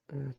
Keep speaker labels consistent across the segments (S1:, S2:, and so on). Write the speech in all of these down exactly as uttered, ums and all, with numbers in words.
S1: Evet.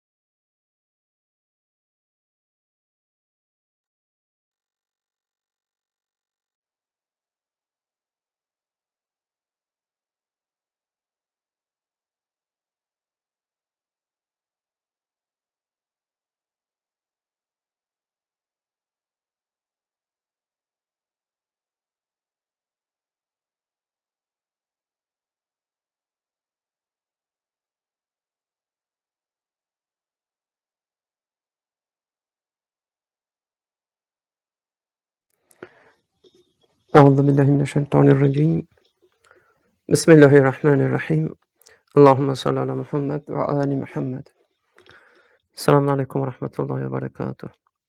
S1: Euzu billahi mineşşeytanirracim. Bismillahirrahmanirrahim. Allahumme salli ala Muhammed ve ali Muhammed. Selamun aleyküm ve rahmetullahi ve berekatuh.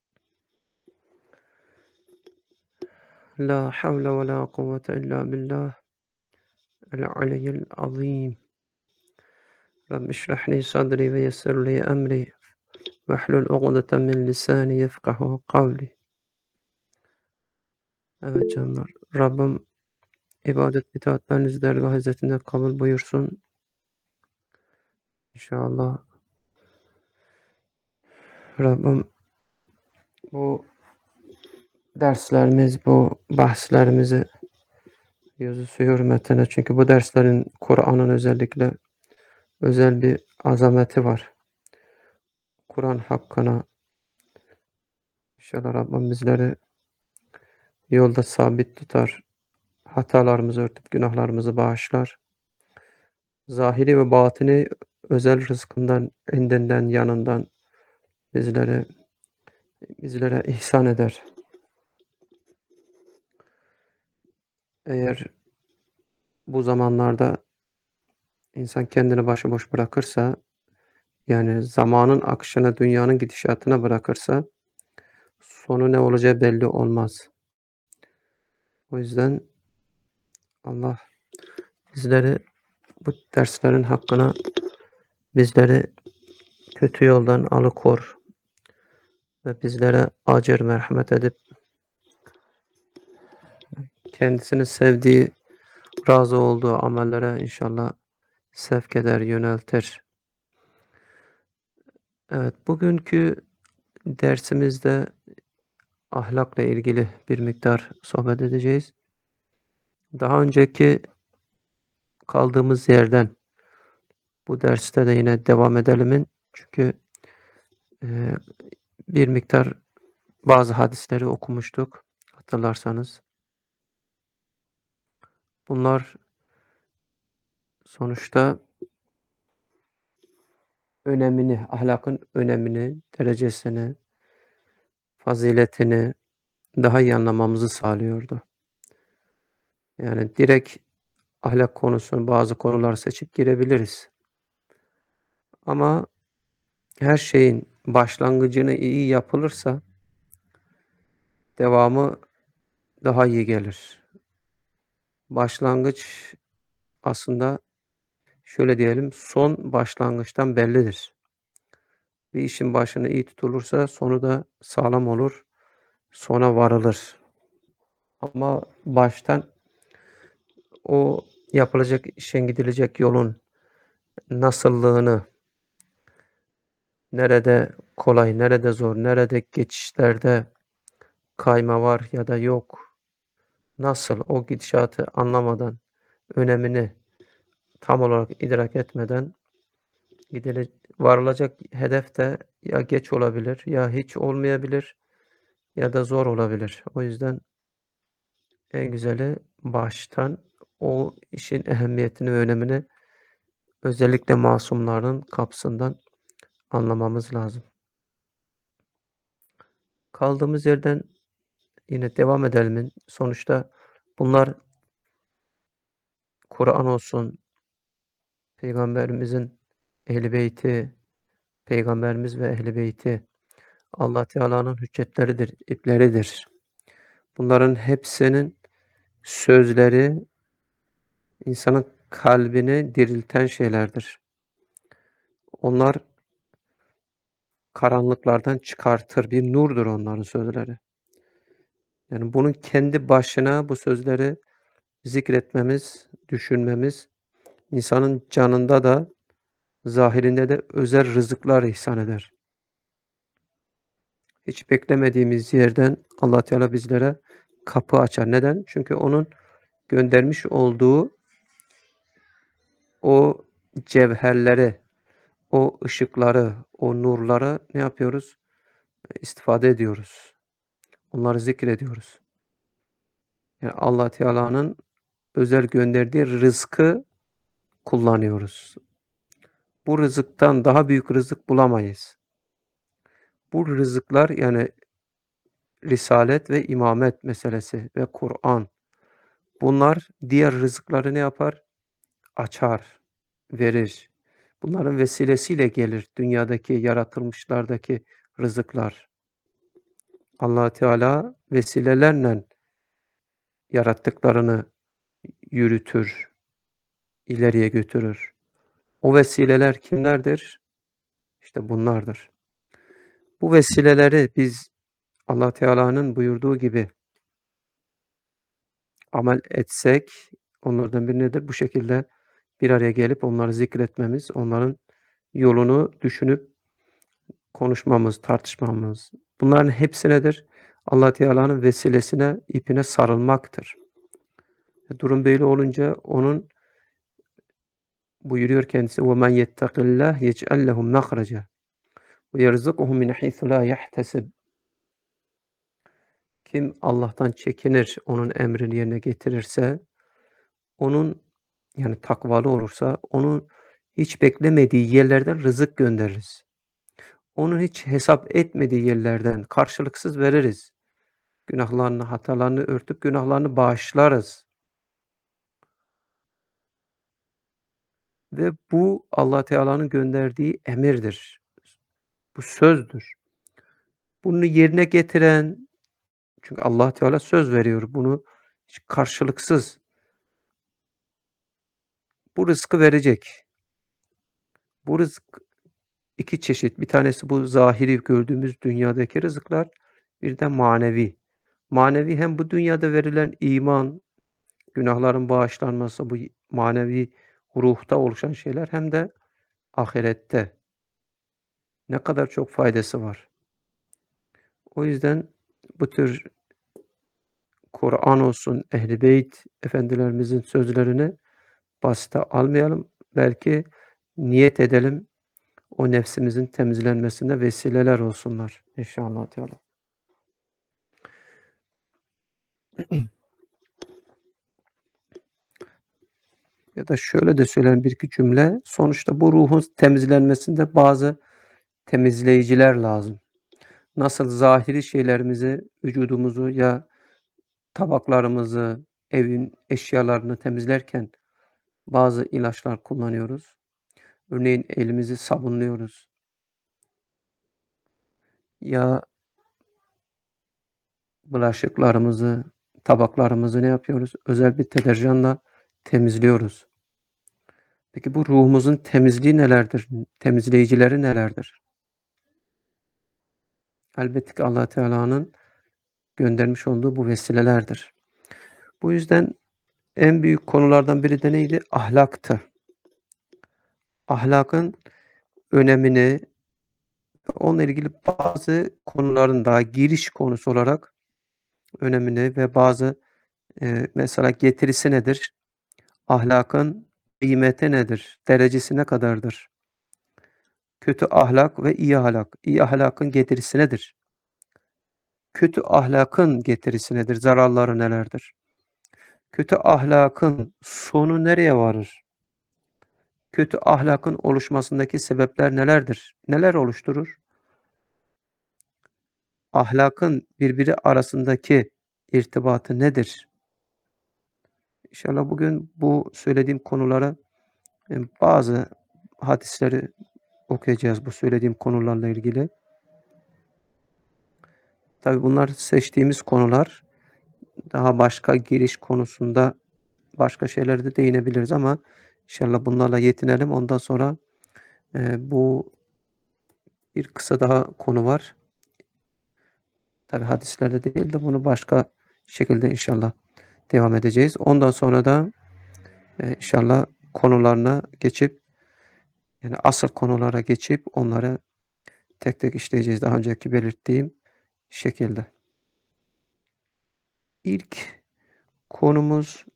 S1: La havle ve la kuvvete illa billah el aliyyil azim. Rabbi şrah li sadri ve yessir li emri ve hlul ugdeten min lisani yefkahu kavli. Evet canlar. Rabbim ibadet itaatlerinizi dergah izzetinde kabul buyursun. İnşallah Rabbim bu derslerimiz, bu bahslerimizi yüzüsü hürmetine, çünkü bu derslerin Kur'an'ın özellikle özel bir azameti var. Kur'an hakkına inşallah Rabbim bizleri yolda sabit tutar, hatalarımızı örtüp günahlarımızı bağışlar. Zahiri ve batini özel rızkından, indinden, yanından bizlere bizlere ihsan eder. Eğer bu zamanlarda insan kendini başıboş bırakırsa, yani zamanın akışına, dünyanın gidişatına bırakırsa sonu ne olacağı belli olmaz. O yüzden Allah bizleri bu derslerin hakkına bizleri kötü yoldan alıkor ve bizlere acır merhamet edip kendisini sevdiği, razı olduğu amellere inşallah sevk eder, yöneltir. Evet, bugünkü dersimizde ahlakla ilgili bir miktar sohbet edeceğiz. Daha önceki kaldığımız yerden bu derste de yine devam edelimin, çünkü e, bir miktar bazı hadisleri okumuştuk, hatırlarsanız. Bunlar sonuçta önemini, ahlakın önemini, derecesini, faziletini daha iyi anlamamızı sağlıyordu. Yani direkt ahlak konusunu, bazı konular seçip girebiliriz. Ama her şeyin başlangıcını iyi yapılırsa devamı daha iyi gelir. Başlangıç aslında şöyle diyelim, son başlangıçtan bellidir. Bir işin başını iyi tutulursa sonu da sağlam olur, sona varılır. Ama baştan o yapılacak işin, gidilecek yolun nasıllığını, nerede kolay, nerede zor, nerede geçişlerde kayma var ya da yok, nasıl o gidişatı anlamadan, önemini tam olarak idrak etmeden gidile varılacak hedef de ya geç olabilir, ya hiç olmayabilir ya da zor olabilir. O yüzden en güzeli baştan o işin ehemmiyetini ve önemini özellikle masumların kapısından anlamamız lazım. Kaldığımız yerden yine devam edelim. Sonuçta bunlar Kur'an olsun, Peygamberimizin Ehl-i Beyti, Peygamberimiz ve Ehl-i Beyti Allah Teala'nın hüccetleridir, ipleridir. Bunların hepsinin sözleri insanın kalbini dirilten şeylerdir. Onlar karanlıklardan çıkartır, bir nurdur onların sözleri. Yani bunun kendi başına bu sözleri zikretmemiz, düşünmemiz, insanın canında da Zahirinde de özel rızıklar ihsan eder. Hiç beklemediğimiz yerden Allah Teala bizlere kapı açar. Neden? Çünkü onun göndermiş olduğu o cevherleri, o ışıkları, o nurları ne yapıyoruz? İstifade ediyoruz. Onları zikrediyoruz. Yani Allah Teala'nın özel gönderdiği rızkı kullanıyoruz. Bu rızıktan daha büyük rızık bulamayız. Bu rızıklar yani risalet ve imamet meselesi ve Kur'an. Bunlar diğer rızıkları ne yapar? Açar, verir. Bunların vesilesiyle gelir dünyadaki, yaratılmışlardaki rızıklar. Allah Teala vesilelerle yarattıklarını yürütür, ileriye götürür. O vesileler kimlerdir? İşte bunlardır. Bu vesileleri biz Allah Teala'nın buyurduğu gibi amel etsek, onlardan biri nedir? Bu şekilde bir araya gelip onları zikretmemiz, onların yolunu düşünüp konuşmamız, tartışmamız. Bunların hepsi nedir? Allah Teala'nın vesilesine, ipine sarılmaktır. Durum böyle olunca onun buyuruyor kendisi وَمَنْ يَتَّقِ اللّٰهِ يَجْعَلْ لَهُ مَخْرَجًا وَيَرْزُقْهُ مِنْ حَيْثُ لَا يَحْتَسِبُ. Kim Allah'tan çekinir, onun emrini yerine getirirse, onun yani takvalı olursa, onun hiç beklemediği yerlerden rızık göndeririz. Onun hiç hesap etmediği yerlerden karşılıksız veririz. Günahlarını, hatalarını örtüp günahlarını bağışlarız. Ve bu Allah Teala'nın gönderdiği emirdir. Bu sözdür. Bunu yerine getiren, çünkü Allah Teala söz veriyor, bunu hiç karşılıksız bu rızkı verecek. Bu rızık iki çeşit. Bir tanesi bu zahiri gördüğümüz dünyadaki rızıklar, bir de manevi. Manevi hem bu dünyada verilen iman, günahların bağışlanması, bu manevi ruhta oluşan şeyler hem de ahirette. Ne kadar çok faydası var. O yüzden bu tür Kur'an olsun, Ehl-i Beyt efendilerimizin sözlerini basite almayalım. Belki niyet edelim, o nefsimizin temizlenmesine vesileler olsunlar inşallah Teala. Ya da şöyle de söyleyelim bir iki cümle. Sonuçta bu ruhun temizlenmesinde bazı temizleyiciler lazım. Nasıl zahiri şeylerimizi, vücudumuzu ya tabaklarımızı, evin eşyalarını temizlerken bazı ilaçlar kullanıyoruz. Örneğin elimizi sabunluyoruz. Ya bulaşıklarımızı, tabaklarımızı ne yapıyoruz? Özel bir deterjanla temizliyoruz. Peki bu ruhumuzun temizliği nelerdir? Temizleyicileri nelerdir? Elbette ki Allah Teala'nın göndermiş olduğu bu vesilelerdir. Bu yüzden en büyük konulardan biri de neydi? Ahlaktı. Ahlakın önemini, onunla ilgili bazı konuların daha giriş konusu olarak önemini ve bazı e, mesela getirisi nedir? Ahlakın kıymeti nedir? Derecesi ne kadardır? Kötü ahlak ve iyi ahlak. İyi ahlakın getirisi nedir? Kötü ahlakın getirisi nedir? Zararları nelerdir? Kötü ahlakın sonu nereye varır? Kötü ahlakın oluşmasındaki sebepler nelerdir? Neler oluşturur? Ahlakın birbiri arasındaki irtibatı nedir? İnşallah bugün bu söylediğim konulara e, bazı hadisleri okuyacağız bu söylediğim konularla ilgili. Tabii bunlar seçtiğimiz konular. Daha başka giriş konusunda başka şeylere de değinebiliriz ama inşallah bunlarla yetinelim. Ondan sonra e, bu bir kısa daha konu var. Tabii hadislerde değil de bunu başka şekilde inşallah devam edeceğiz. Ondan sonra da e, inşallah konularına geçip Yani asıl konulara geçip onları tek tek işleyeceğiz daha önceki belirttiğim şekilde. İlk konumuz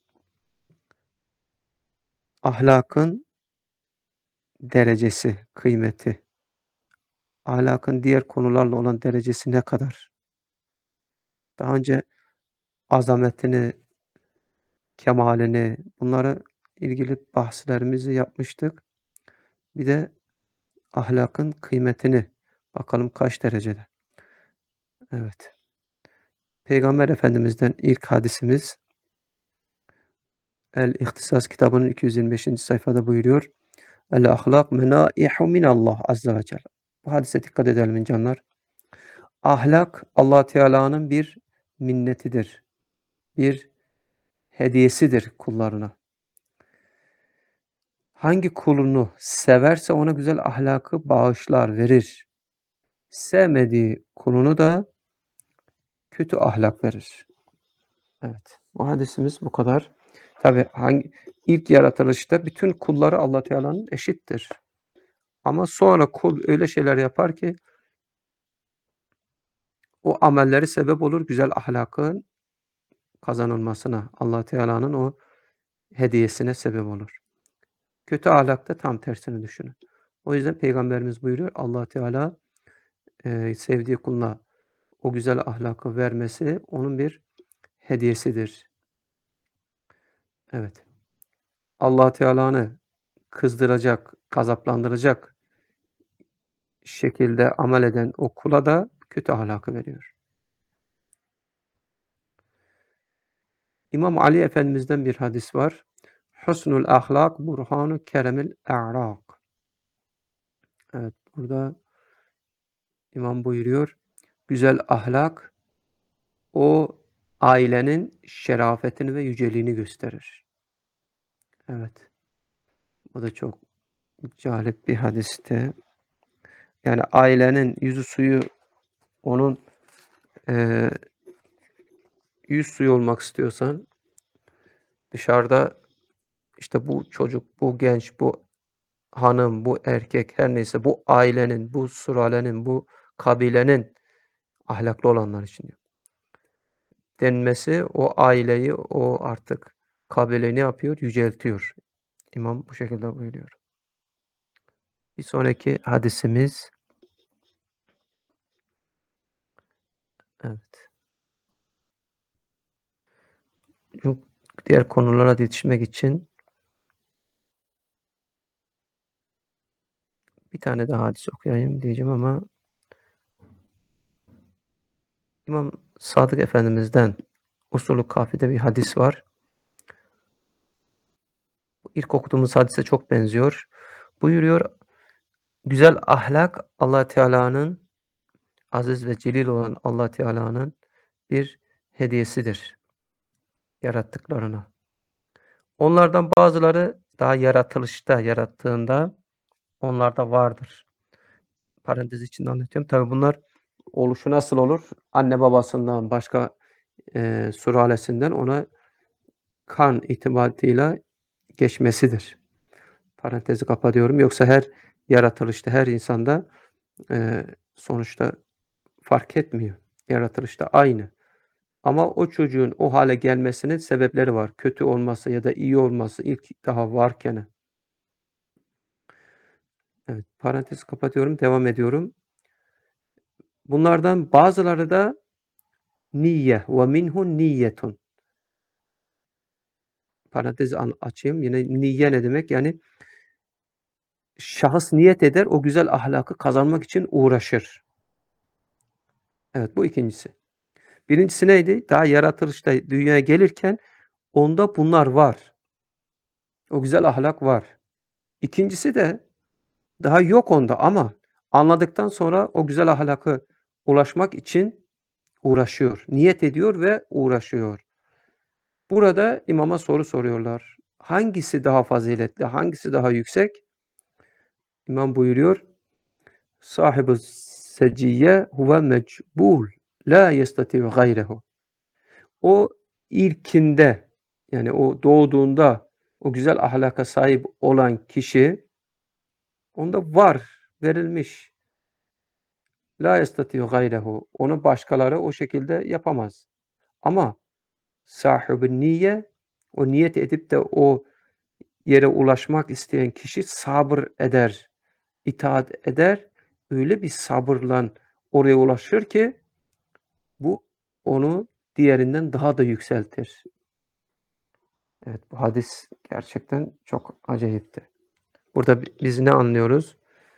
S1: ahlakın derecesi, kıymeti. Ahlakın diğer konularla olan derecesi ne kadar? Daha önce azametini, kemalini, bunlara ilgili bahslerimizi yapmıştık. Bir de ahlakın kıymetini bakalım kaç derecede? Evet. Peygamber Efendimiz'den ilk hadisimiz El-İhtisas kitabının iki yüz yirmi beşinci sayfada buyuruyor. El-ahlak menaihu minallah azze ve celle. Bu hadise dikkat edelim canlar. Ahlak Allah Teala'nın bir minnetidir. Bir hediyesidir kullarına. Hangi kulunu severse ona güzel ahlakı bağışlar, verir. Sevmediği kulunu da kötü ahlak verir. Evet. Bu hadisimiz bu kadar. Tabi hangi ilk yaratılışta bütün kulları Allah Teala'nın eşittir. Ama sonra kul öyle şeyler yapar ki o amelleri sebep olur güzel ahlakın kazanılmasına. Allah Teala'nın o hediyesine sebep olur. Kötü ahlakta tam tersini düşünün. O yüzden Peygamberimiz buyuruyor Allah Teala e, sevdiği kuluna o güzel ahlakı vermesi onun bir hediyesidir. Evet. Allah Teala'nı kızdıracak, gazaplandıracak şekilde amel eden o kula da kötü ahlakı veriyor. İmam Ali Efendimiz'den bir hadis var. Husnul ahlak burhanu keremil a'rak. Evet, burada İmam buyuruyor. Güzel ahlak o ailenin şerafetini ve yüceliğini gösterir. Evet. Bu da çok cazip bir hadiste. Yani ailenin yüzü suyu onun e, yüz suyu olmak istiyorsan dışarıda işte bu çocuk, bu genç, bu hanım, bu erkek her neyse bu ailenin, bu sülalenin, bu kabilenin ahlaklı olanlar için diyor. Denmesi o aileyi, o artık kabileyi ne yapıyor? Yüceltiyor. İmam bu şekilde buyuruyor. Bir sonraki hadisimiz evet. Yok, diğer konulara yetişmek için bir tane daha hadis okuyayım diyeceğim ama İmam Sadık Efendimiz'den Usulü Kafi'de bir hadis var. İlk okuduğumuz hadise çok benziyor. Buyuruyor, güzel ahlak Allah Teala'nın aziz ve celil olan Allah Teala'nın bir hediyesidir yarattıklarına. Onlardan bazıları daha yaratılışta, yarattığında onlarda vardır. Parantez içinde anlatıyorum. Tabii bunlar oluşu nasıl olur? Anne babasından, başka e, sülalesinden ona kan itibatıyla geçmesidir. Parantezi kapatıyorum. Yoksa her yaratılışta, her insanda e, sonuçta fark etmiyor. Yaratılışta aynı. Ama o çocuğun o hale gelmesinin sebepleri var. Kötü olması ya da iyi olması ilk daha varken. Evet, parantezi kapatıyorum, devam ediyorum. Bunlardan bazıları da niyye ve minhu niyyetun. Parantezi açayım. Yine niyye ne demek? Yani şahıs niyet eder, o güzel ahlakı kazanmak için uğraşır. Evet, bu ikincisi. Birincisi neydi? Daha yaratılışta dünyaya gelirken onda bunlar var. O güzel ahlak var. İkincisi de daha yok onda ama anladıktan sonra o güzel ahlakı ulaşmak için uğraşıyor. Niyet ediyor ve uğraşıyor. Burada imama soru soruyorlar. Hangisi daha faziletli, hangisi daha yüksek? İmam buyuruyor. Sahibi seciyye huve mecbul la yestati'u gayrehu. O ilkinde yani o doğduğunda o güzel ahlaka sahip olan kişi Onda var, verilmiş. La yestati'u gayrehu. Onu başkaları o şekilde yapamaz. Ama sahibün niyye, o niyet edip de o yere ulaşmak isteyen kişi sabır eder, itaat eder. Öyle bir sabırla oraya ulaşır ki bu onu diğerinden daha da yükseltir. Evet, bu hadis gerçekten çok acayipti. Burada biz ne anlıyoruz?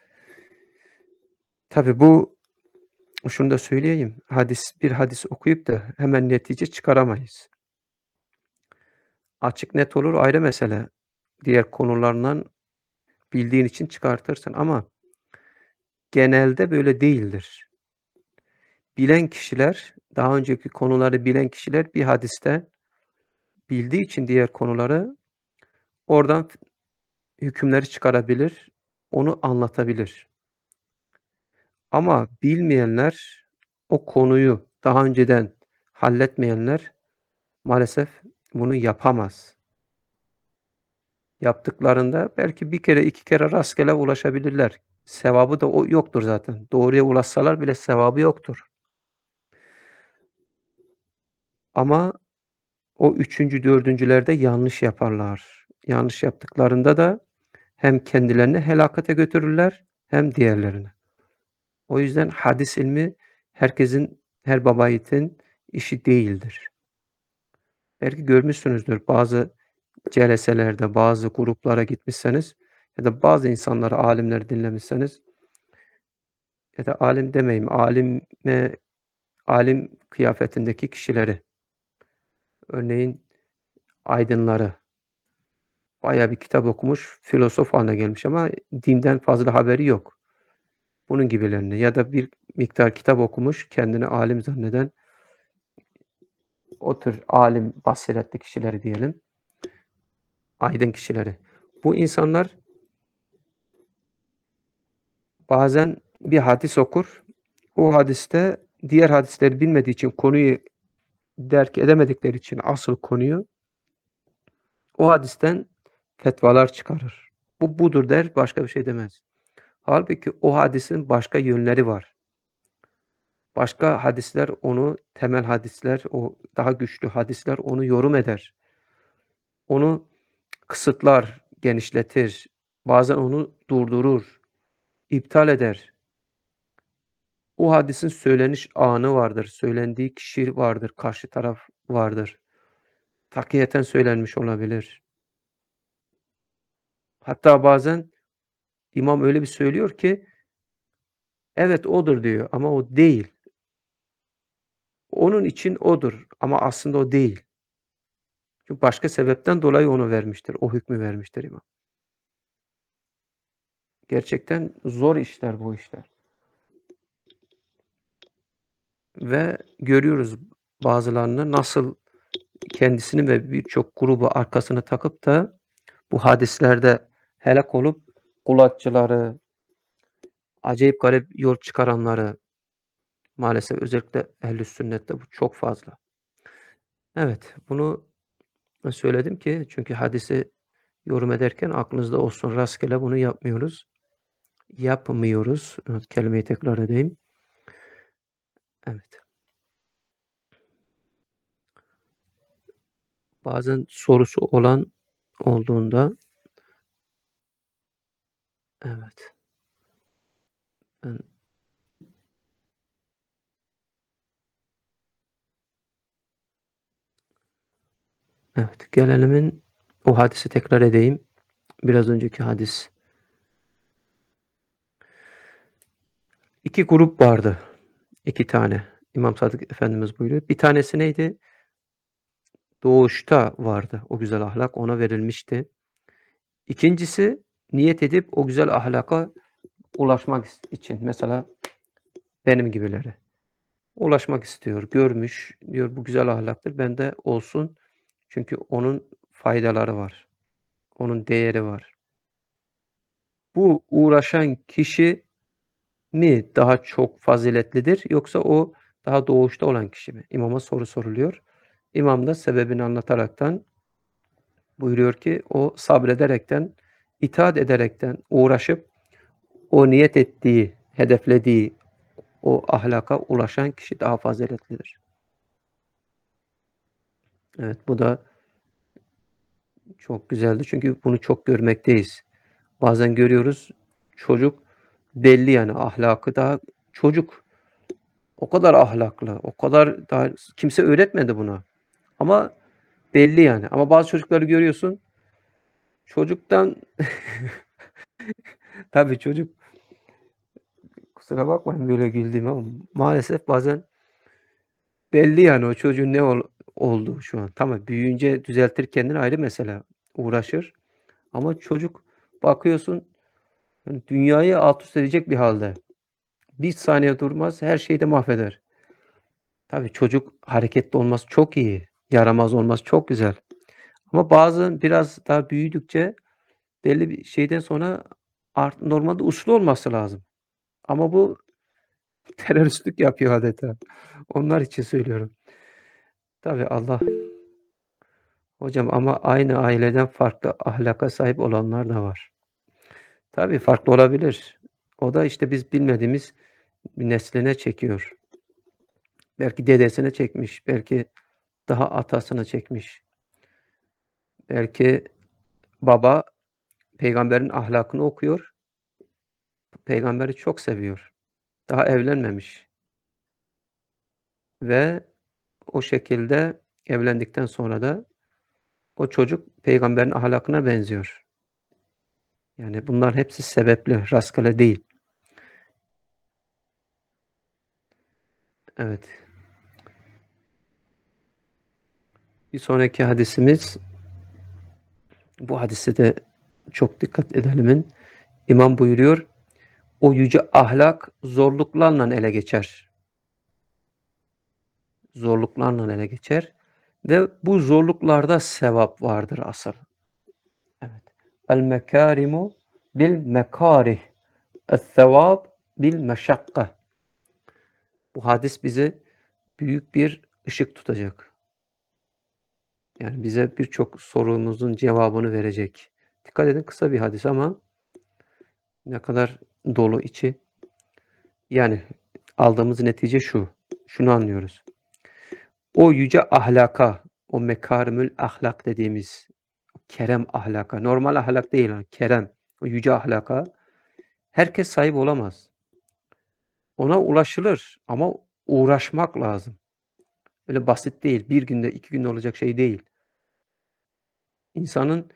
S1: Tabii bu, şunu da söyleyeyim, hadis bir hadis okuyup da hemen netice çıkaramayız. Açık net olur ayrı mesele. Diğer konularından bildiğin için çıkartırsın ama genelde böyle değildir. Bilen kişiler, daha önceki konuları bilen kişiler bir hadiste bildiği için diğer konuları oradan hükümleri çıkarabilir, onu anlatabilir. Ama bilmeyenler, o konuyu daha önceden halletmeyenler maalesef bunu yapamaz. Yaptıklarında belki bir kere, iki kere rastgele ulaşabilirler. Sevabı da o yoktur zaten. Doğruya ulaşsalar bile sevabı yoktur. Ama o üçüncü, dördüncülerde yanlış yaparlar. Yanlış yaptıklarında da hem kendilerini helakate götürürler hem diğerlerini. O yüzden hadis ilmi herkesin, her baba yiğidin işi değildir. Belki görmüşsünüzdür bazı celeselerde, bazı gruplara gitmişseniz ya da bazı insanları, alimleri dinlemişseniz ya da alim demeyeyim, alime alim kıyafetindeki kişileri, örneğin aydınları, bayağı bir kitap okumuş, filozof haline gelmiş ama dinden fazla haberi yok. Bunun gibilerini ya da bir miktar kitap okumuş, kendini alim zanneden o tür alim, basiretli kişileri diyelim, aydın kişileri. Bu insanlar bazen bir hadis okur, o hadiste diğer hadisleri bilmediği için, konuyu derk edemedikleri için asıl konuyu, o hadisten fetvalar çıkarır. Bu budur der, başka bir şey demez. Halbuki o hadisin başka yönleri var. Başka hadisler onu, temel hadisler, o daha güçlü hadisler onu yorum eder. Onu kısıtlar, genişletir. Bazen onu durdurur, iptal eder. O hadisin söyleniş anı vardır, söylendiği kişi vardır, karşı taraf vardır. Takiyeten söylenmiş olabilir. Hatta bazen imam öyle bir söylüyor ki, evet odur diyor ama o değil. Onun için odur ama aslında o değil. Çünkü başka sebepten dolayı onu vermiştir, o hükmü vermiştir imam. Gerçekten zor işler bu işler. Ve görüyoruz bazılarını nasıl kendisini ve birçok grubu arkasına takıp da bu hadislerde helak olup kulaççıları, acayip garip yol çıkaranları, maalesef özellikle ehl-i sünnette bu çok fazla. Evet, bunu söyledim ki çünkü hadisi yorum ederken aklınızda olsun, rastgele bunu yapmıyoruz. Yapmıyoruz. Evet, kelimeyi tekrar edeyim. Evet. Bazen sorusu olan olduğunda evet. Ben evet, gelelimin o hadisi tekrar edeyim. Biraz önceki hadis. İki grup vardı. iki tane. İmam Sadık Efendimiz buyuruyor. Bir tanesi neydi? Doğuşta vardı o güzel ahlak, ona verilmişti. İkincisi niyet edip o güzel ahlaka ulaşmak için. Mesela benim gibileri. Ulaşmak istiyor, görmüş, diyor bu güzel ahlaktır, bende olsun. Çünkü onun faydaları var. Onun değeri var. Bu uğraşan kişi mi daha çok faziletlidir yoksa o daha doğuşta olan kişi mi? İmama soru soruluyor. İmam da sebebini anlataraktan buyuruyor ki o sabrederekten, itaat ederekten, uğraşıp o niyet ettiği, hedeflediği o ahlaka ulaşan kişi daha faziletlidir. Evet, bu da çok güzeldi çünkü bunu çok görmekteyiz. Bazen görüyoruz, çocuk belli yani ahlakı daha çocuk. O kadar ahlaklı, o kadar daha kimse öğretmedi buna. Ama belli yani. Ama bazı çocukları görüyorsun, çocuktan tabii çocuk kusura bakmayın böyle güldüğüme ama maalesef bazen belli yani o çocuğun ne ol olduğu şu an. Tamam büyüyünce düzeltir kendini ayrı mesele, uğraşır ama çocuk bakıyorsun hani dünyayı alt üst edecek bir hâlde. Bir saniye durmaz, her şeyi de mahveder. Tabii çocuk hareketli olması çok iyi, yaramaz olması çok güzel ama bazı biraz daha büyüdükçe belli bir şeyden sonra art normalde uslu olması lazım ama bu teröristlik yapıyor adeta. Onlar için söylüyorum. Tabii Allah hocam ama aynı aileden farklı ahlaka sahip olanlar da var. Tabii farklı olabilir. O da işte biz bilmediğimiz bir nesline çekiyor. Belki dedesine çekmiş, belki daha atasına çekmiş. Belki baba peygamberin ahlakını okuyor, peygamberi çok seviyor. Daha evlenmemiş ve o şekilde evlendikten sonra da o çocuk peygamberin ahlakına benziyor. Yani bunların hepsi sebepli, rastgele değil. Evet. Bir sonraki hadisimiz, bu hadise de çok dikkat edelimin. İmam buyuruyor, o yüce ahlak zorluklarla ele geçer. Zorluklarla ele geçer ve bu zorluklarda sevap vardır asıl. Evet. El mekarimu bil mekarih. Es sevap bil meşakka. Bu hadis bize büyük bir ışık tutacak. Yani bize birçok sorumuzun cevabını verecek. Dikkat edin kısa bir hadis ama ne kadar dolu içi. Yani aldığımız netice şu. Şunu anlıyoruz. O yüce ahlaka, o mekarimül ahlak dediğimiz kerem ahlaka, normal ahlak değil, kerem, o yüce ahlaka herkes sahip olamaz. Ona ulaşılır ama uğraşmak lazım. Öyle basit değil. Bir günde, iki günde olacak şey değil. İnsanın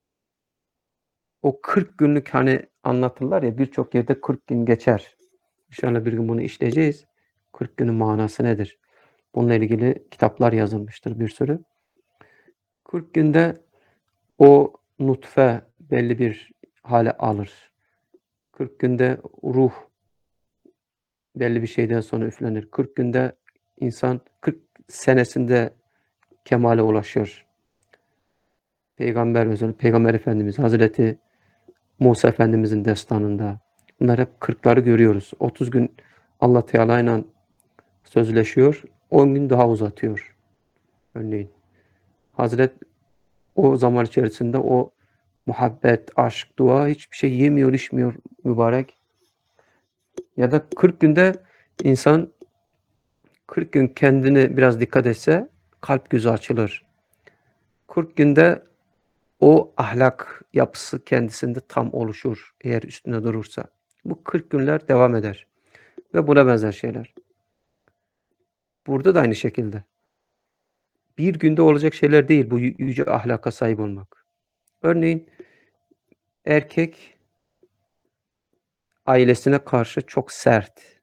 S1: o kırk günlük hani anlatırlar ya birçok yerde kırk gün geçer. İnşallah bir gün bunu işleyeceğiz. kırk günün manası nedir? Bununla ilgili kitaplar yazılmıştır bir sürü. kırk günde o nutfe belli bir hale alır. kırk günde ruh belli bir şeyden sonra üflenir. kırk günde insan kırk senesinde kemale ulaşır. Peygamber mesela Peygamber Efendimiz Hazreti Musa Efendimizin destanında bunlar hep kırkları görüyoruz. otuz gün Allah Teala ile sözleşiyor. on gün daha uzatıyor. Örneğin. Hazret o zaman içerisinde o muhabbet, aşk, dua hiçbir şey yemiyor, içmiyor mübarek. Ya da kırk günde insan kırk gün kendini biraz dikkat etse kalp gözü açılır. kırk günde o ahlak yapısı kendisinde tam oluşur eğer üstüne durursa. Bu kırk günler devam eder ve buna benzer şeyler. Burada da aynı şekilde. Bir günde olacak şeyler değil bu yüce ahlaka sahip olmak. Örneğin erkek ailesine karşı çok sert,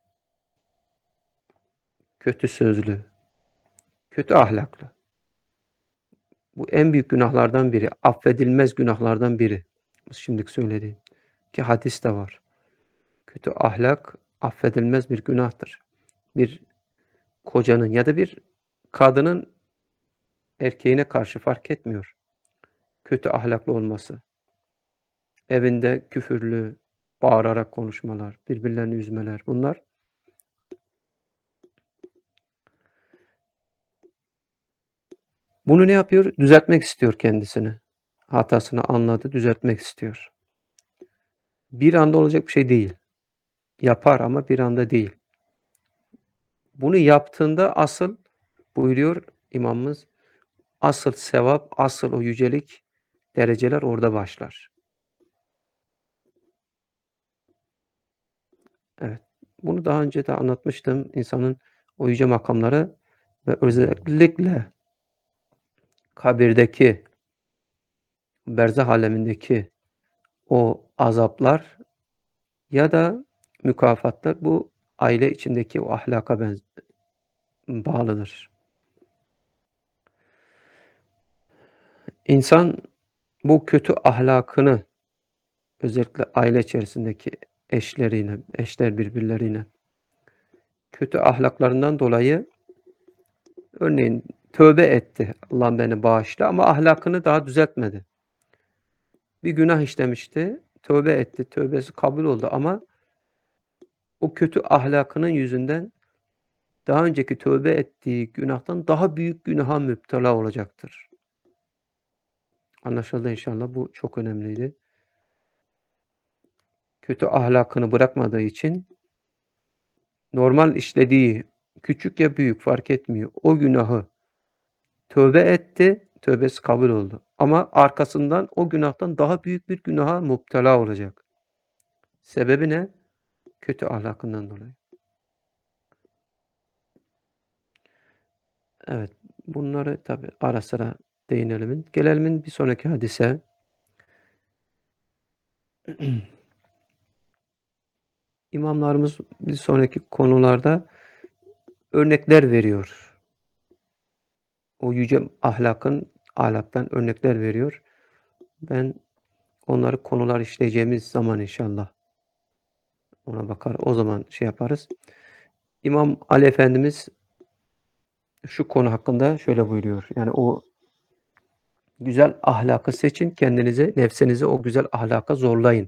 S1: kötü sözlü, kötü ahlaklı. Bu en büyük günahlardan biri, affedilmez günahlardan biri. Şimdiki söylediğim ki hadis de var. Kötü ahlak affedilmez bir günahtır. Bir kocanın ya da bir kadının erkeğine karşı fark etmiyor. Kötü ahlaklı olması. Evinde küfürlü, bağırarak konuşmalar, birbirlerini üzmeler. Bunlar bunu ne yapıyor? Düzeltmek istiyor kendisini. Hatasını anladı, düzeltmek istiyor. Bir anda olacak bir şey değil. Yapar ama bir anda değil. Bunu yaptığında asıl buyuruyor imamımız, asıl sevap, asıl o yücelik, dereceler orada başlar. Evet. Bunu daha önce de anlatmıştım. İnsanın o yüce makamları ve özellikle kabirdeki, berzah alemindeki o azaplar ya da mükafatlar bu aile içindeki o ahlaka benz bağlıdır. İnsan bu kötü ahlakını özellikle aile içerisindeki eşleriyle, eşler birbirlerine kötü ahlaklarından dolayı örneğin tövbe etti. Allah'ım beni bağışla ama ahlakını daha düzeltmedi. Bir günah işlemişti. Tövbe etti. Tövbesi kabul oldu ama o kötü ahlakının yüzünden daha önceki tövbe ettiği günahtan daha büyük günaha müptela olacaktır. Anlaşıldı inşallah. Bu çok önemliydi. Kötü ahlakını bırakmadığı için normal işlediği küçük ya büyük fark etmiyor. O günahı tövbe etti. Tövbesi kabul oldu. Ama arkasından o günahtan daha büyük bir günaha müptela olacak. Sebebi ne? Kötü ahlakından dolayı. Evet. Bunları tabi ara sıra değinelim. Gelelim bir sonraki hadise. İmamlarımız bir sonraki konularda örnekler veriyor. O yüce ahlakın, ahlaktan örnekler veriyor. Ben onları konular işleyeceğimiz zaman inşallah ona bakar. O zaman şey yaparız. İmam Ali Efendimiz şu konu hakkında şöyle buyuruyor. Yani o güzel ahlakı seçin, kendinizi, nefsinizi o güzel ahlaka zorlayın.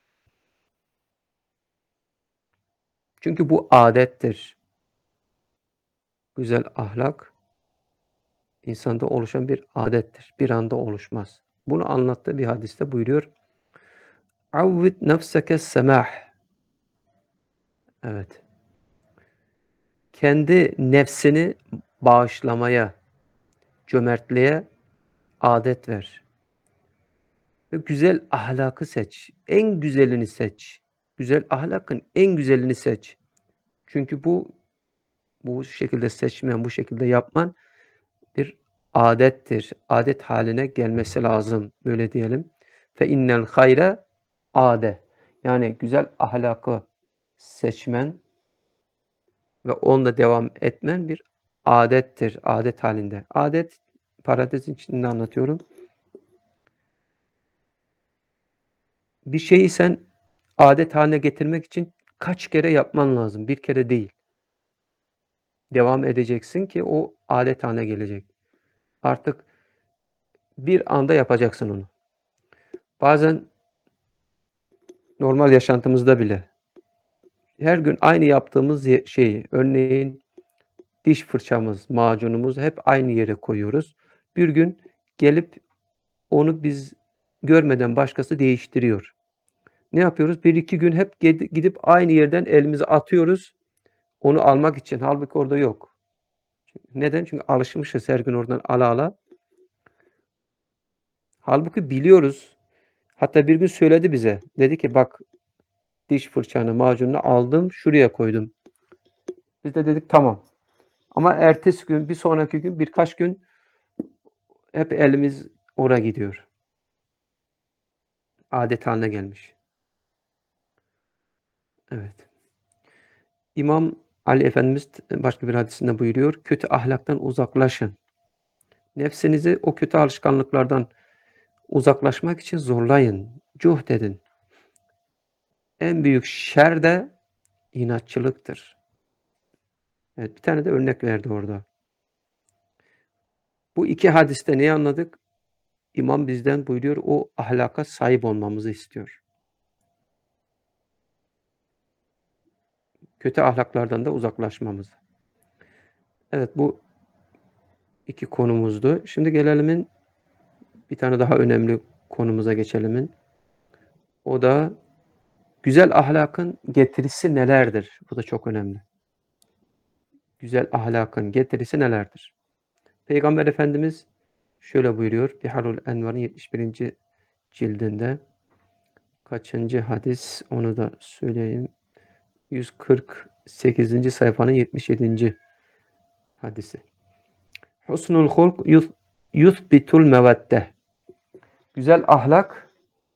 S1: Çünkü bu adettir. Güzel ahlak insanda oluşan bir adettir. Bir anda oluşmaz. Bunu anlattığı bir hadiste buyuruyor. Avvid nefseke semah. Evet. Kendi nefsini bağışlamaya, cömertliğe adet ver. Ve güzel ahlakı seç. En güzelini seç. Güzel ahlakın en güzelini seç. Çünkü bu bu şekilde seçmen, bu şekilde yapman bir adettir. Adet haline gelmesi lazım. Böyle diyelim. Fe innel hayre ade. Yani güzel ahlakı seçmen ve onunla devam etmen bir adettir. Adet halinde. Adet parantezin içinde anlatıyorum. Bir şeyi sen adet haline getirmek için kaç kere yapman lazım? Bir kere değil. Devam edeceksin ki o adet haline gelecek. Artık bir anda yapacaksın onu. Bazen normal yaşantımızda bile her gün aynı yaptığımız şeyi, örneğin diş fırçamız, macunumuz hep aynı yere koyuyoruz. Bir gün gelip onu biz görmeden başkası değiştiriyor. Ne yapıyoruz? Bir iki gün hep gidip aynı yerden elimizi atıyoruz onu almak için. Halbuki orada yok. Neden? Çünkü alışmışız her gün oradan ala ala. Halbuki biliyoruz. Hatta bir gün söyledi bize. Dedi ki bak diş fırçanı, macununu aldım, şuraya koydum. Biz de dedik tamam. Ama ertesi gün, bir sonraki gün, birkaç gün hep elimiz oraya gidiyor. Adet haline gelmiş. Evet. İmam Ali Efendimiz başka bir hadisinde buyuruyor. Kötü ahlaktan uzaklaşın. Nefsinizi o kötü alışkanlıklardan uzaklaşmak için zorlayın. Cuhd edin. En büyük şer de inatçılıktır. Evet, bir tane de örnek verdi orada. Bu iki hadiste neyi anladık? İmam bizden buyuruyor, o ahlaka sahip olmamızı istiyor. Kötü ahlaklardan da uzaklaşmamızı. Evet, bu iki konumuzdu. Şimdi gelelim bir tane daha önemli konumuza geçelim. O da Güzel ahlakın getirisi nelerdir? Bu da çok önemli. Güzel ahlakın getirisi nelerdir? Peygamber Efendimiz şöyle buyuruyor. Biharul Envar'ın yetmiş birinci cildinde kaçıncı hadis onu da söyleyeyim. yüz kırk sekizinci sayfanın yetmiş yedinci hadisi. Husnul hulk yuthbitul mevedde. Güzel ahlak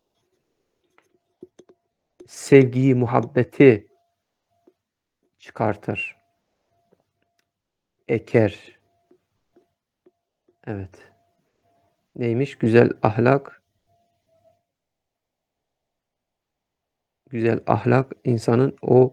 S1: sevgiyi, muhabbeti çıkartır. Eker. Evet. Neymiş? Güzel ahlak güzel ahlak insanın o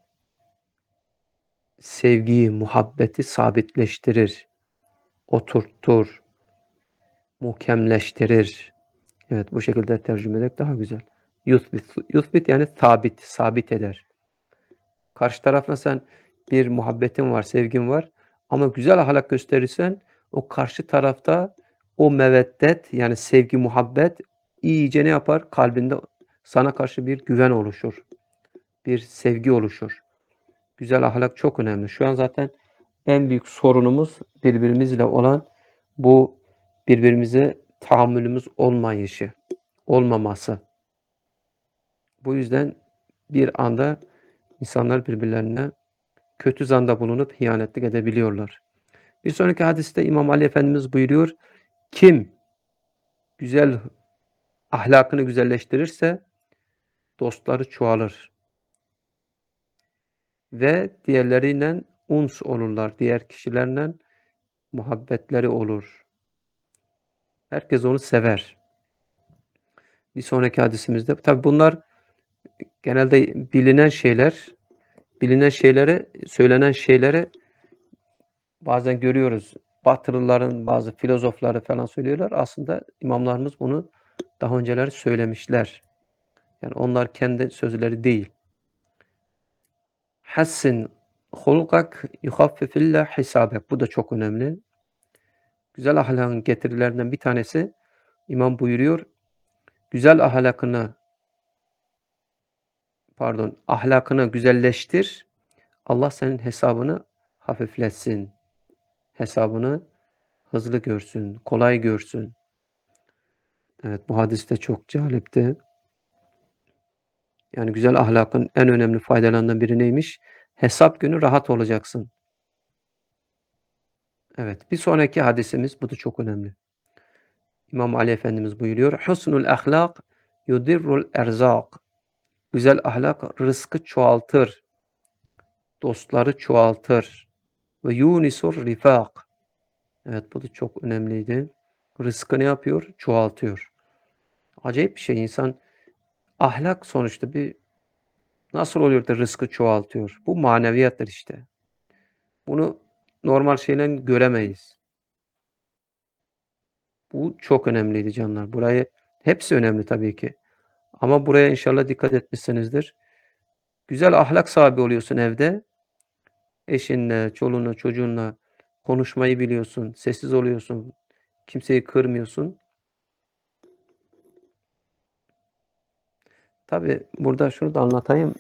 S1: sevgiyi, muhabbeti sabitleştirir, oturtur, muhkemleştirir. Evet, bu şekilde tercüme ederek daha güzel. Yuthbit, yuthbit yani sabit, sabit eder. Karşı tarafla sen bir muhabbetin var, sevgin var ama güzel ahlak gösterirsen o karşı tarafta o meveddet yani sevgi, muhabbet iyice ne yapar? Kalbinde sana karşı bir güven oluşur. Bir sevgi oluşur. Güzel ahlak çok önemli. Şu an zaten en büyük sorunumuz birbirimizle olan bu birbirimize tahammülümüz olmayışı, olmaması. Bu yüzden bir anda insanlar birbirlerine kötü zanda bulunup hiyanetlik edebiliyorlar. Bir sonraki hadiste İmam Ali Efendimiz buyuruyor, kim güzel ahlakını güzelleştirirse dostları çoğalır ve diğerleriyle uns olurlar, diğer kişilerle muhabbetleri olur. Herkes onu sever. Bir sonraki hadisimizde, tabi bunlar genelde bilinen şeyler, bilinen şeyleri, söylenen şeyleri bazen görüyoruz. Batılıların bazı filozofları falan söylüyorlar. Aslında imamlarımız bunu daha önceleri söylemişler. Yani onlar kendi sözleri değil. Hassin hulukak yuhaffifillah hisabek. Bu da çok önemli. Güzel ahlakın getirilerinden bir tanesi imam buyuruyor. Güzel ahlakını pardon ahlakını güzelleştir. Allah senin hesabını hafifletsin. Hesabını hızlı görsün, kolay görsün. Evet, bu hadis de çok cazipti. Yani güzel ahlakın en önemli faydalarından biri neymiş? Hesap günü rahat olacaksın. Evet, bir sonraki hadisimiz, bu da çok önemli. İmam Ali Efendimiz buyuruyor. Husnul ahlak yudirrul erzak. Güzel ahlak rızkı çoğaltır. Dostları çoğaltır. Ve yunisur rifak. Evet, bu da çok önemliydi. Rızkı ne yapıyor? Çoğaltıyor. Acayip bir şey. İnsan ahlak sonuçta bir nasıl oluyor da rızkı çoğaltıyor? Bu maneviyattır işte. Bunu normal şeyle göremeyiz. Bu çok önemliydi canlar. Burayı hepsi önemli tabii ki. Ama buraya inşallah dikkat etmişsinizdir. Güzel ahlak sahibi oluyorsun evde. Eşinle, çoluğunla, çocuğunla konuşmayı biliyorsun. Sessiz oluyorsun. Kimseyi kırmıyorsun. Tabii burada şunu da anlatayım.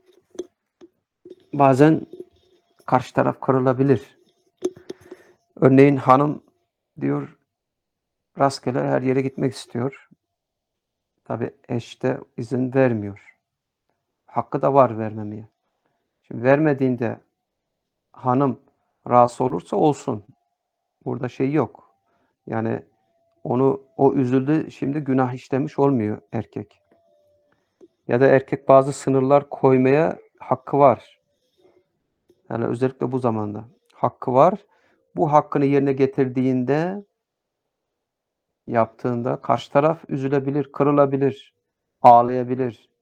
S1: Bazen karşı taraf kırılabilir. Örneğin hanım diyor rastgele her yere gitmek istiyor. Tabii eş de izin vermiyor. Hakkı da var vermemeye. Şimdi vermediğinde hanım rahatsız olursa olsun. Burada şey yok. Yani onu o üzüldü şimdi günah işlemiş olmuyor erkek. Ya da erkek bazı sınırlar koymaya hakkı var. Yani özellikle bu zamanda hakkı var. Bu hakkını yerine getirdiğinde yaptığında karşı taraf üzülebilir, kırılabilir, ağlayabilir.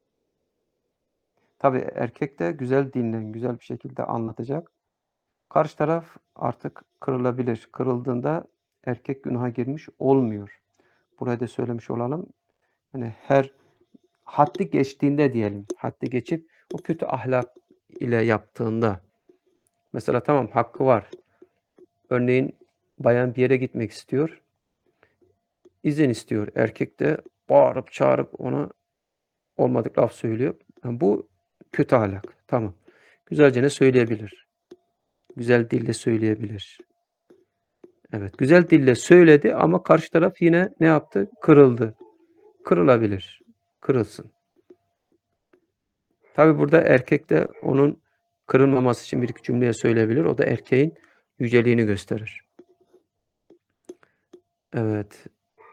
S1: Tabii erkek de güzel dinle, güzel bir şekilde anlatacak. Karşı taraf artık kırılabilir. Kırıldığında erkek günaha girmiş olmuyor. Burayı da söylemiş olalım. Hani her haddi geçtiğinde diyelim, haddi geçip o kötü ahlak ile yaptığında mesela tamam hakkı var. Örneğin bayan bir yere gitmek istiyor. İzin istiyor. Erkek de bağırıp çağırıp onu olmadık laf söylüyor. Ha, bu kötü ahlak. Tamam. Güzelce ne söyleyebilir? Güzel dille söyleyebilir. Evet, güzel dille söyledi ama karşı taraf yine ne yaptı? Kırıldı. Kırılabilir. Kırılsın. Tabii burada erkek de onun kırılmaması için bir iki cümleye söyleyebilir. O da erkeğin yüceliğini gösterir. Evet.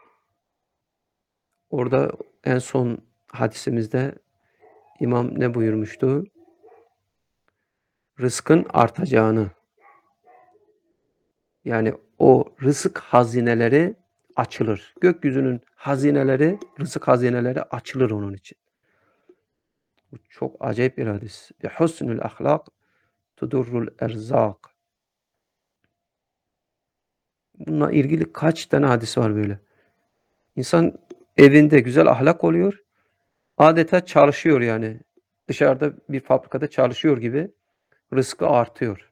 S1: Orada en son hadisimizde İmam ne buyurmuştu? Rızkın artacağını, yani o rızık hazineleri açılır. Gökyüzünün hazineleri, rızık hazineleri açılır onun için. Bu çok acayip bir hadis. Bi husnul ahlak tudurrul erzak. Bununla ilgili kaç tane hadis var böyle. İnsan evinde güzel ahlak oluyor. Adeta çalışıyor yani. Dışarıda bir fabrikada çalışıyor gibi rızkı artıyor.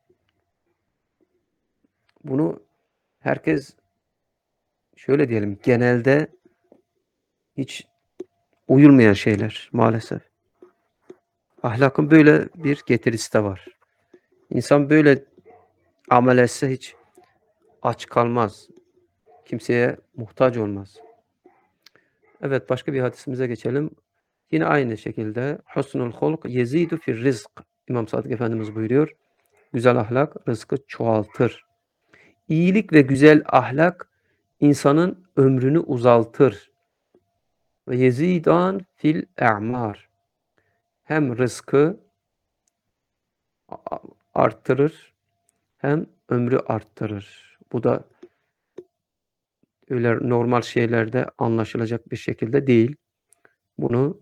S1: Bunu herkes şöyle diyelim genelde hiç uyulmayan şeyler maalesef. Ahlakın böyle bir getirisi de var. İnsan böyle amel etse hiç aç kalmaz. Kimseye muhtaç olmaz. Evet, başka bir hadisimize geçelim. Yine aynı şekilde husnul hulk yezidu fir rizk. İmam Sadık Efendimiz buyuruyor. Güzel ahlak rızkı çoğaltır. İyilik ve güzel ahlak insanın ömrünü uzaltır. Ve yezidan fil e'mar. Hem rızkı arttırır hem ömrü arttırır. Bu da öyle normal şeylerde anlaşılacak bir şekilde değil. Bunu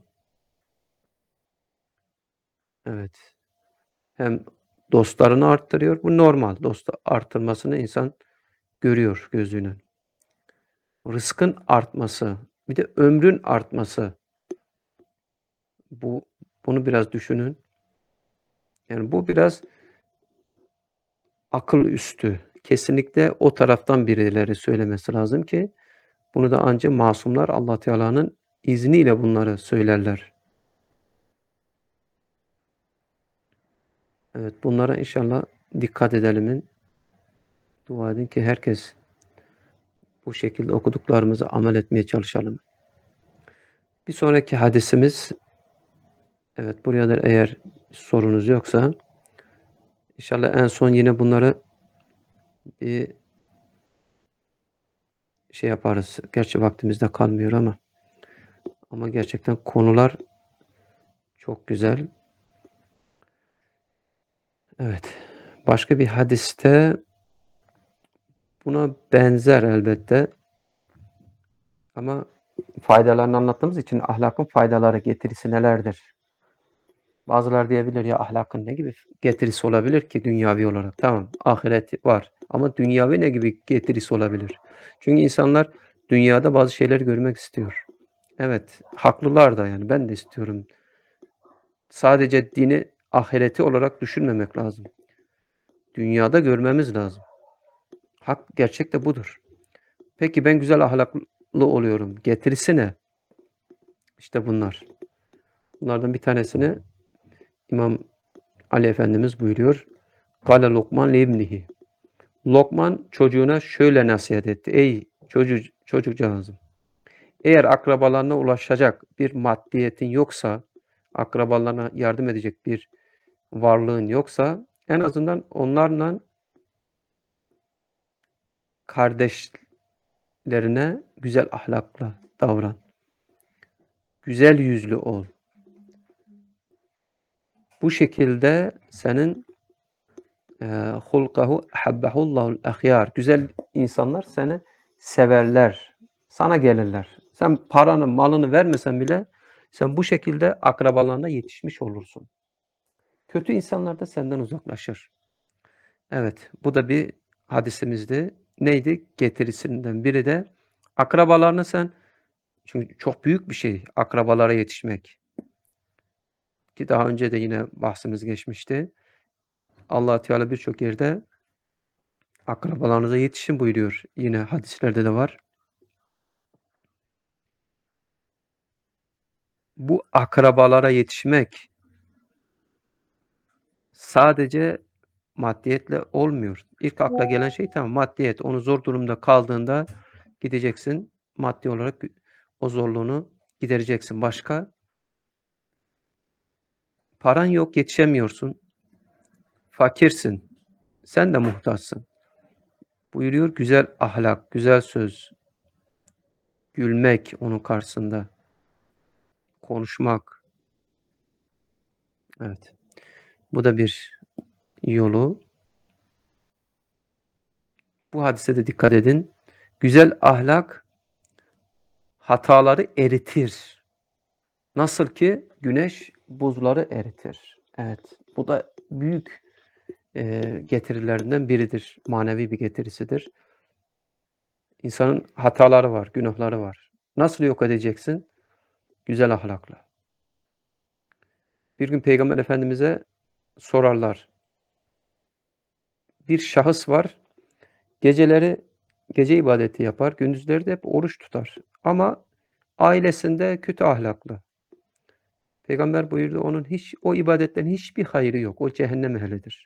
S1: evet hem dostlarını arttırıyor. Bu normal. Dost arttırmasını insan görüyor gözüyle. Rızkın artması, bir de ömrün artması. Bu bunu biraz düşünün. Yani bu biraz akıl üstü. Kesinlikle o taraftan birileri söylemesi lazım ki bunu da ancak masumlar Allah Teala'nın izniyle bunları söylerler. Evet, bunlara inşallah dikkat edelim. Dua edin ki herkes bu şekilde okuduklarımızı amel etmeye çalışalım. Bir sonraki hadisimiz, evet buraya da eğer sorunuz yoksa inşallah en son yine bunları bir şey yaparız. Gerçi vaktimizde kalmıyor ama ama gerçekten konular çok güzel. Evet. Başka bir hadiste buna benzer elbette ama faydalarını anlattığımız için ahlakın faydaları, getirisi nelerdir? Bazıları diyebilir ya ahlakın ne gibi getirisi olabilir ki dünyavi olarak? Tamam, ahiret var ama dünyavi ne gibi getirisi olabilir? Çünkü insanlar dünyada bazı şeyleri görmek istiyor. Evet, haklılar da yani ben de istiyorum. Sadece dini ahireti olarak düşünmemek lazım. Dünyada görmemiz lazım. Hak gerçek de budur. Peki ben güzel ahlaklı oluyorum. Getirisi ne? İşte bunlar. Bunlardan bir tanesini İmam Ali Efendimiz buyuruyor. Kale Lokman libnihi. Lokman çocuğuna şöyle nasihat etti. Ey çocuk, çocukcağızım. Eğer akrabalarına ulaşacak bir maddiyetin yoksa, akrabalarına yardım edecek bir varlığın yoksa, en azından onlarla kardeşlerine güzel ahlakla davran. Güzel yüzlü ol. Bu şekilde senin hulkahu habbahullahul ahyar. Güzel insanlar seni severler. Sana gelirler. Sen paranı, malını vermesen bile sen bu şekilde akrabalarına yetişmiş olursun. Kötü insanlar da senden uzaklaşır. Evet, bu da bir hadisimizdi. Neydi? Getirisinden biri de akrabalarını sen, çünkü çok büyük bir şey akrabalara yetişmek. Ki daha önce de yine bahsimiz geçmişti. Allah Teala birçok yerde akrabalarınıza yetişin buyuruyor. Yine hadislerde de var. Bu akrabalara yetişmek sadece maddiyetle olmuyor. İlk akla gelen şey tamam maddiyet. Onu zor durumda kaldığında gideceksin. Maddi olarak o zorluğunu gidereceksin. Başka? Paran yok, yetişemiyorsun. Fakirsin. Sen de muhtaçsın. Buyuruyor güzel ahlak, güzel söz, gülmek onun karşısında, konuşmak. Evet. Bu da bir yolu. Bu hadise de dikkat edin. Güzel ahlak hataları eritir. Nasıl ki güneş buzları eritir. Evet. Bu da büyük e, getirilerinden biridir. Manevi bir getirisidir. İnsanın hataları var, günahları var. Nasıl yok edeceksin? Güzel ahlakla. Bir gün Peygamber Efendimiz'e sorarlar. Bir şahıs var. Geceleri gece ibadeti yapar. Gündüzleri de hep oruç tutar. Ama ailesinde kötü ahlaklı. Peygamber buyurdu onun hiç o ibadetten hiçbir hayrı yok. O cehennem ehlidir.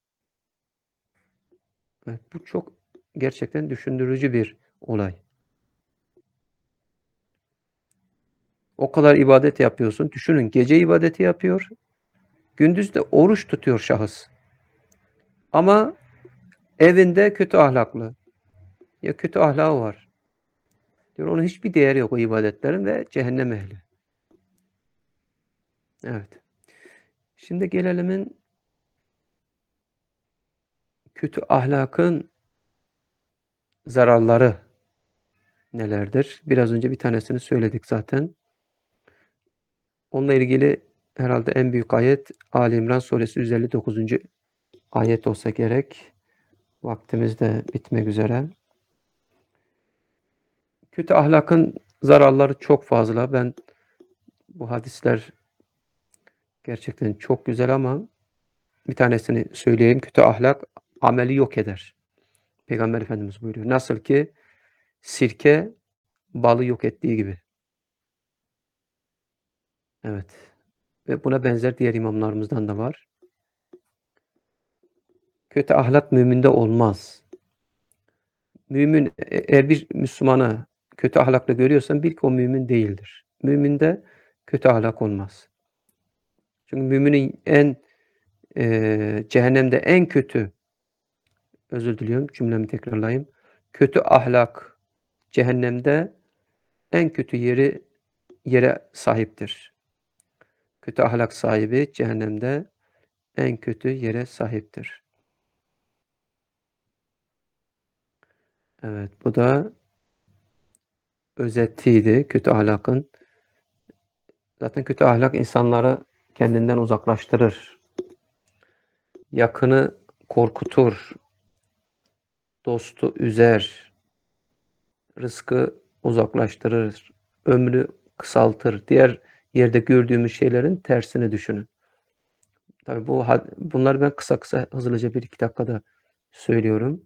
S1: Evet, bu çok gerçekten düşündürücü bir olay. O kadar ibadet yapıyorsun. Düşünün gece ibadeti yapıyor. Gündüz de oruç tutuyor şahıs. Ama evinde kötü ahlaklı. Ya kötü ahlakı var. Diyor onun hiçbir değeri yok o ibadetlerin ve cehennem ehli. Evet. Şimdi gelelimin kötü ahlakın zararları nelerdir? Biraz önce bir tanesini söyledik zaten. Onunla ilgili herhalde en büyük ayet Ali İmran suresi yüz elli dokuzuncu ayet olsa gerek. Vaktimiz de bitmek üzere. Kötü ahlakın zararları çok fazla. Ben bu hadisler gerçekten çok güzel ama bir tanesini söyleyeyim. Kötü ahlak ameli yok eder. Peygamber Efendimiz buyuruyor. Nasıl ki sirke balı yok ettiği gibi. Evet. Ve buna benzer diğer imamlarımızdan da var. Kötü ahlak müminde olmaz. Mümin eğer bir Müslümanı kötü ahlakla görüyorsan bil ki o mümin değildir. Müminde kötü ahlak olmaz. Çünkü müminin en e, cehennemde en kötü özür diliyorum cümlemi tekrarlayayım. Kötü ahlak cehennemde en kötü yeri yere sahiptir. Kötü ahlak sahibi cehennemde en kötü yere sahiptir. Evet, bu da özetiydi kötü ahlakın. Zaten kötü ahlak insanları kendinden uzaklaştırır. Yakını korkutur. Dostu üzer. Rızkı uzaklaştırır. Ömrü kısaltır. Diğer yerde gördüğümüz şeylerin tersini düşünün. Tabii bu bunları ben kısa kısa hızlıca bir iki dakikada söylüyorum.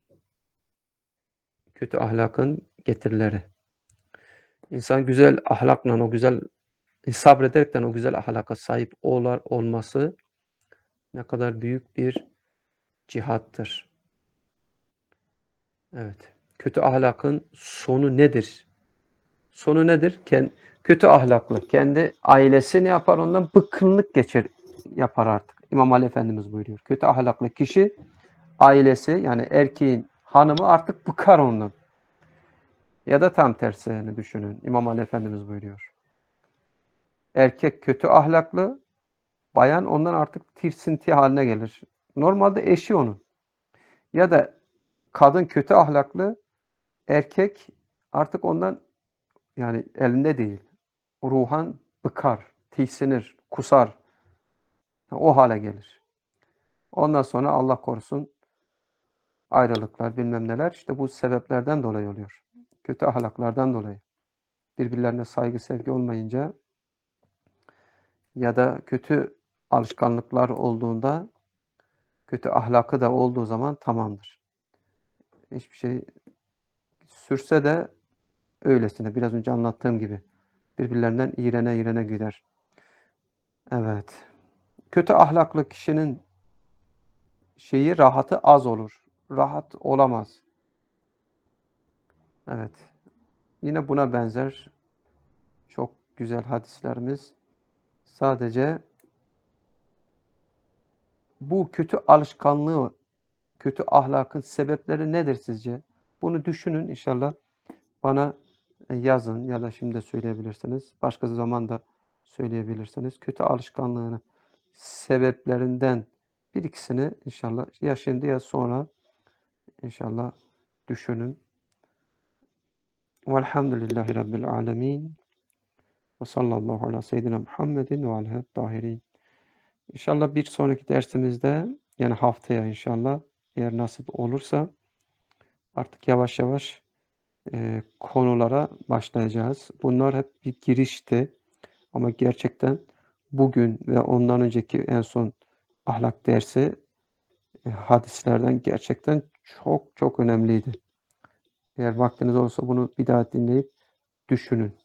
S1: Kötü ahlakın getirileri. İnsan güzel ahlakla o güzel sabrederekten o güzel ahlaka sahip olar olması ne kadar büyük bir cihattır. Evet. Kötü ahlakın sonu nedir? Sonu nedir? Kend, kötü ahlaklı. Kendi ailesi ne yapar? Ondan bıkkınlık geçir yapar artık. İmam Ali Efendimiz buyuruyor. Kötü ahlaklı kişi ailesi yani erkeğin hanımı artık bıkar ondan. Ya da tam tersini düşünün. İmam Ali Efendimiz buyuruyor. Erkek kötü ahlaklı, bayan ondan artık tiksinti haline gelir. Normalde eşi onun. Ya da kadın kötü ahlaklı, erkek artık ondan yani elinde değil. Ruhan bıkar, tiksinir, kusar. O hale gelir. Ondan sonra Allah korusun ayrılıklar bilmem neler işte bu sebeplerden dolayı oluyor. Kötü ahlaklardan dolayı. Birbirlerine saygı sevgi olmayınca ya da kötü alışkanlıklar olduğunda kötü ahlakı da olduğu zaman tamamdır. Hiçbir şey sürse de öylesine biraz önce anlattığım gibi birbirlerinden iğrene iğrene gider. Evet. Kötü ahlaklı kişinin şeyi rahatı az olur. Rahat olamaz. Evet. Yine buna benzer çok güzel hadislerimiz. Sadece bu kötü alışkanlığı, kötü ahlakın sebepleri nedir sizce? Bunu düşünün inşallah. Bana yazın ya da şimdi de söyleyebilirsiniz. Başka zaman da söyleyebilirsiniz. Kötü alışkanlığının sebeplerinden bir ikisini inşallah ya şimdi ya sonra inşallah düşünün. Velhamdülillahi Rabbil alemin. Ve sallallahu ala seyyidina Muhammedin ve aleyhi tahirin. İnşallah bir sonraki dersimizde yani haftaya inşallah eğer nasip olursa artık yavaş yavaş e, konulara başlayacağız. Bunlar hep bir girişti ama gerçekten bugün ve ondan önceki en son ahlak dersi e, hadislerden gerçekten çok çok önemliydi. Eğer vaktiniz olsa bunu bir daha dinleyip düşünün.